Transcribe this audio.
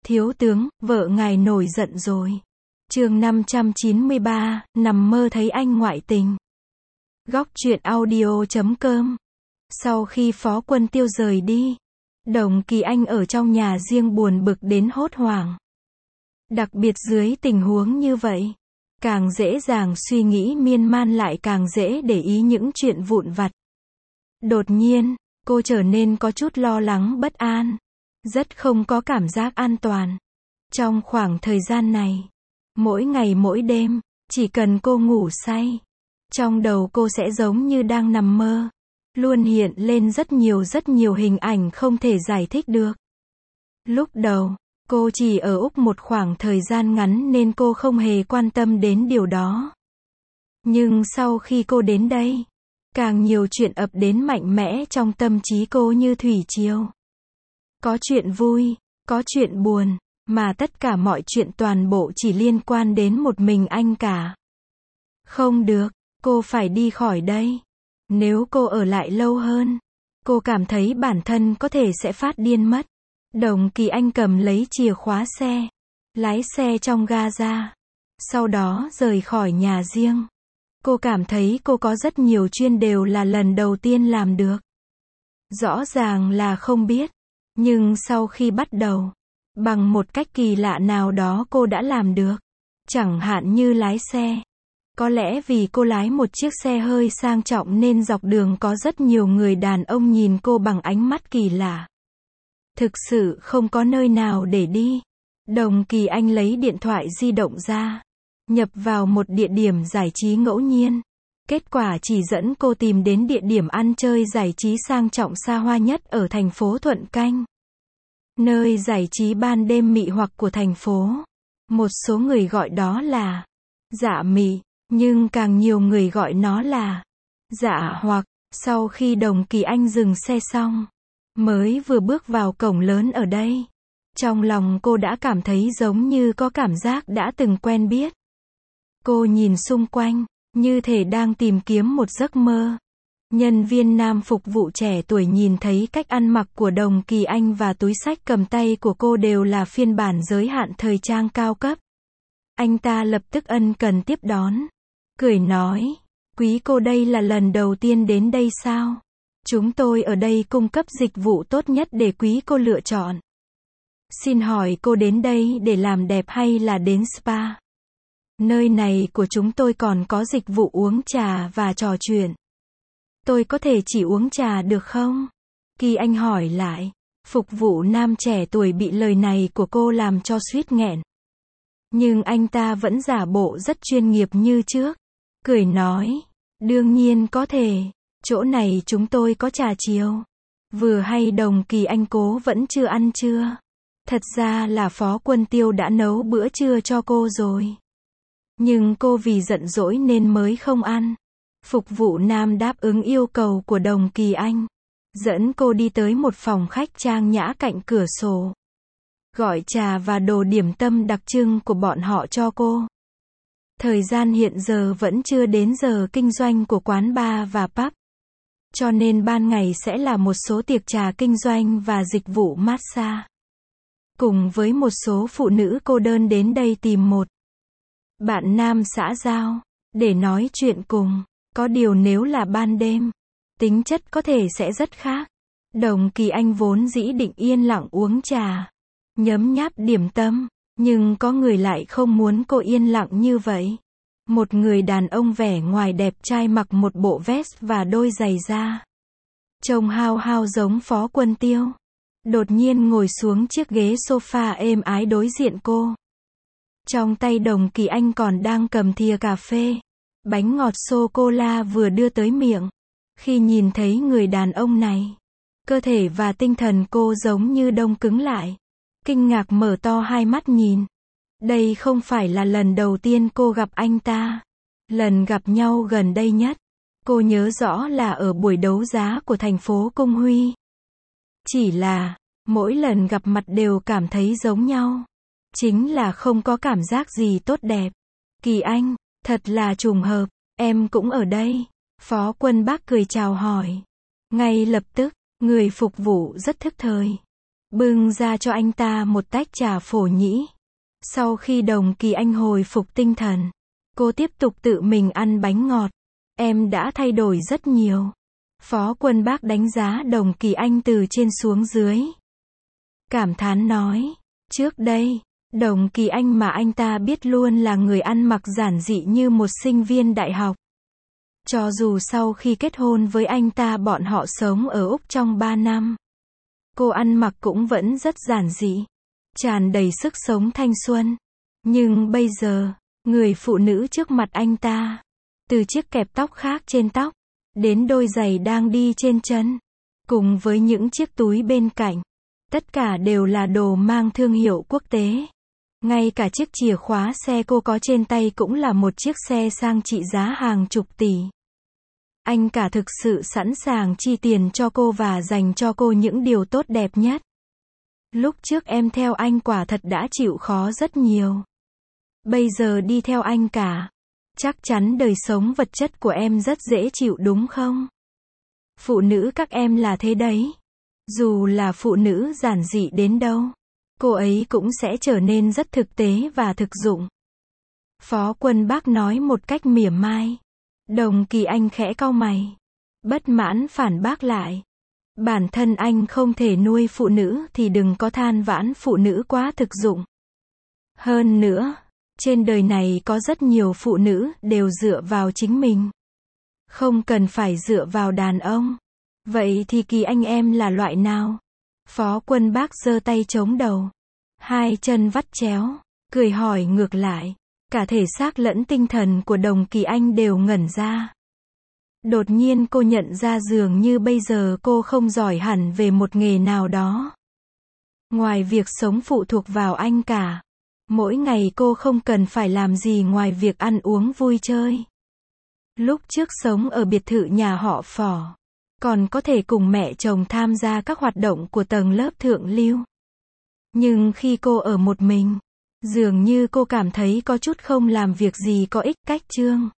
Thiếu tướng, vợ ngài nổi giận rồi. Chương 593, nằm mơ thấy anh ngoại tình. Góc truyện audio.com. Sau khi Phó Quân Tiêu rời đi, Đồng Kỳ Anh ở trong nhà riêng buồn bực đến hốt hoảng. Đặc biệt dưới tình huống như vậy, càng dễ dàng suy nghĩ miên man lại càng dễ để ý những chuyện vụn vặt. Đột nhiên, cô trở nên có chút lo lắng bất an, rất không có cảm giác an toàn. Trong khoảng thời gian này, mỗi ngày mỗi đêm, chỉ cần cô ngủ say, trong đầu cô sẽ giống như đang nằm mơ, luôn hiện lên rất nhiều hình ảnh không thể giải thích được. Lúc đầu, cô chỉ ở Úc một khoảng thời gian ngắn nên cô không hề quan tâm đến điều đó. Nhưng sau khi cô đến đây, càng nhiều chuyện ập đến mạnh mẽ trong tâm trí cô như thủy triều. Có chuyện vui, có chuyện buồn, mà tất cả mọi chuyện toàn bộ chỉ liên quan đến một mình anh cả. Không được, cô phải đi khỏi đây. Nếu cô ở lại lâu hơn, cô cảm thấy bản thân có thể sẽ phát điên mất. Đồng Kỳ Anh cầm lấy chìa khóa xe, lái xe trong ga ra, sau đó rời khỏi nhà riêng. Cô cảm thấy cô có rất nhiều chuyện đều là lần đầu tiên làm được. Rõ ràng là không biết, nhưng sau khi bắt đầu, bằng một cách kỳ lạ nào đó cô đã làm được. Chẳng hạn như lái xe. Có lẽ vì cô lái một chiếc xe hơi sang trọng nên dọc đường có rất nhiều người đàn ông nhìn cô bằng ánh mắt kỳ lạ. Thực sự không có nơi nào để đi. Đồng Kỳ Anh lấy điện thoại di động ra, nhập vào một địa điểm giải trí ngẫu nhiên. Kết quả chỉ dẫn cô tìm đến địa điểm ăn chơi giải trí sang trọng xa hoa nhất ở thành phố Thuận Canh. Nơi giải trí ban đêm mị hoặc của thành phố. Một số người gọi đó là dạ mị, nhưng càng nhiều người gọi nó là dạ hoặc. Sau khi Đồng Kỳ Anh dừng xe xong, mới vừa bước vào cổng lớn ở đây, trong lòng cô đã cảm thấy giống như có cảm giác đã từng quen biết. Cô nhìn xung quanh, như thể đang tìm kiếm một giấc mơ. Nhân viên nam phục vụ trẻ tuổi nhìn thấy cách ăn mặc của Đồng Kỳ Anh và túi xách cầm tay của cô đều là phiên bản giới hạn thời trang cao cấp. Anh ta lập tức ân cần tiếp đón, cười nói, quý cô đây là lần đầu tiên đến đây sao? Chúng tôi ở đây cung cấp dịch vụ tốt nhất để quý cô lựa chọn. Xin hỏi cô đến đây để làm đẹp hay là đến spa? Nơi này của chúng tôi còn có dịch vụ uống trà và trò chuyện. Tôi có thể chỉ uống trà được không? Kỳ Anh hỏi lại. Phục vụ nam trẻ tuổi bị lời này của cô làm cho suýt nghẹn. Nhưng anh ta vẫn giả bộ rất chuyên nghiệp như trước. Cười nói, đương nhiên có thể, chỗ này chúng tôi có trà chiều. Vừa hay Đồng Kỳ Anh cố vẫn chưa ăn trưa. Thật ra là Phó Quân Tiêu đã nấu bữa trưa cho cô rồi. Nhưng cô vì giận dỗi nên mới không ăn. Phục vụ nam đáp ứng yêu cầu của Đồng Kỳ Anh, dẫn cô đi tới một phòng khách trang nhã cạnh cửa sổ. Gọi trà và đồ điểm tâm đặc trưng của bọn họ cho cô. Thời gian hiện giờ vẫn chưa đến giờ kinh doanh của quán bar và pub. Cho nên ban ngày sẽ là một số tiệc trà kinh doanh và dịch vụ massage. Cùng với một số phụ nữ cô đơn đến đây tìm một bạn nam xã giao, để nói chuyện cùng. Có điều nếu là ban đêm, tính chất có thể sẽ rất khác. Đồng Kỳ Anh vốn dĩ định yên lặng uống trà, nhấm nháp điểm tâm, nhưng có người lại không muốn cô yên lặng như vậy. Một người đàn ông vẻ ngoài đẹp trai mặc một bộ vest và đôi giày da, trông hao hao giống Phó Quân Tiêu, đột nhiên ngồi xuống chiếc ghế sofa êm ái đối diện cô. Trong tay Đồng Kỳ Anh còn đang cầm thìa cà phê. Bánh ngọt sô-cô-la vừa đưa tới miệng. Khi nhìn thấy người đàn ông này, cơ thể và tinh thần cô giống như đông cứng lại. Kinh ngạc mở to hai mắt nhìn. Đây không phải là lần đầu tiên cô gặp anh ta. Lần gặp nhau gần đây nhất, cô nhớ rõ là ở buổi đấu giá của thành phố Cung Huy. Chỉ là, mỗi lần gặp mặt đều cảm thấy giống nhau. Chính là không có cảm giác gì tốt đẹp. Kỳ Anh, thật là trùng hợp, em cũng ở đây. Phó Quân Bác cười chào hỏi. Ngay lập tức, người phục vụ rất thức thời. bưng ra cho anh ta một tách trà phổ nhĩ. Sau khi Đồng Kỳ Anh hồi phục tinh thần, cô tiếp tục tự mình ăn bánh ngọt. Em đã thay đổi rất nhiều. Phó Quân Bác đánh giá Đồng Kỳ Anh từ trên xuống dưới. Cảm thán nói, trước đây, Đồng Kỳ Anh mà anh ta biết luôn là người ăn mặc giản dị như một sinh viên đại học. Cho dù sau khi kết hôn với anh ta bọn họ sống ở Úc trong 3 năm, cô ăn mặc cũng vẫn rất giản dị, tràn đầy sức sống thanh xuân. Nhưng bây giờ, người phụ nữ trước mặt anh ta, từ chiếc kẹp tóc khác trên tóc, đến đôi giày đang đi trên chân, cùng với những chiếc túi bên cạnh, tất cả đều là đồ mang thương hiệu quốc tế. Ngay cả chiếc chìa khóa xe cô có trên tay cũng là một chiếc xe sang trị giá hàng chục tỷ. Anh cả thực sự sẵn sàng chi tiền cho cô và dành cho cô những điều tốt đẹp nhất. Lúc trước em theo anh quả thật đã chịu khó rất nhiều. Bây giờ đi theo anh cả, chắc chắn đời sống vật chất của em rất dễ chịu đúng không? Phụ nữ các em là thế đấy. Dù là phụ nữ giản dị đến đâu, cô ấy cũng sẽ trở nên rất thực tế và thực dụng. Phó Quân Bác nói một cách mỉa mai. Đồng Kỳ Anh khẽ cau mày, bất mãn phản bác lại. Bản thân anh không thể nuôi phụ nữ thì đừng có than vãn phụ nữ quá thực dụng. Hơn nữa, trên đời này có rất nhiều phụ nữ đều dựa vào chính mình, không cần phải dựa vào đàn ông. Vậy thì Kỳ Anh em là loại nào? Phó Quân Bác giơ tay chống đầu, hai chân vắt chéo, cười hỏi ngược lại. Cả thể xác lẫn tinh thần của Đồng Kỳ Anh đều ngẩn ra. Đột nhiên cô nhận ra dường như bây giờ cô không giỏi hẳn về một nghề nào đó. Ngoài việc sống phụ thuộc vào anh cả, mỗi ngày cô không cần phải làm gì ngoài việc ăn uống vui chơi. Lúc trước sống ở biệt thự nhà họ Phỏ, còn có thể cùng mẹ chồng tham gia các hoạt động của tầng lớp thượng lưu. Nhưng khi cô ở một mình, dường như cô cảm thấy có chút không làm việc gì có ích cách chương.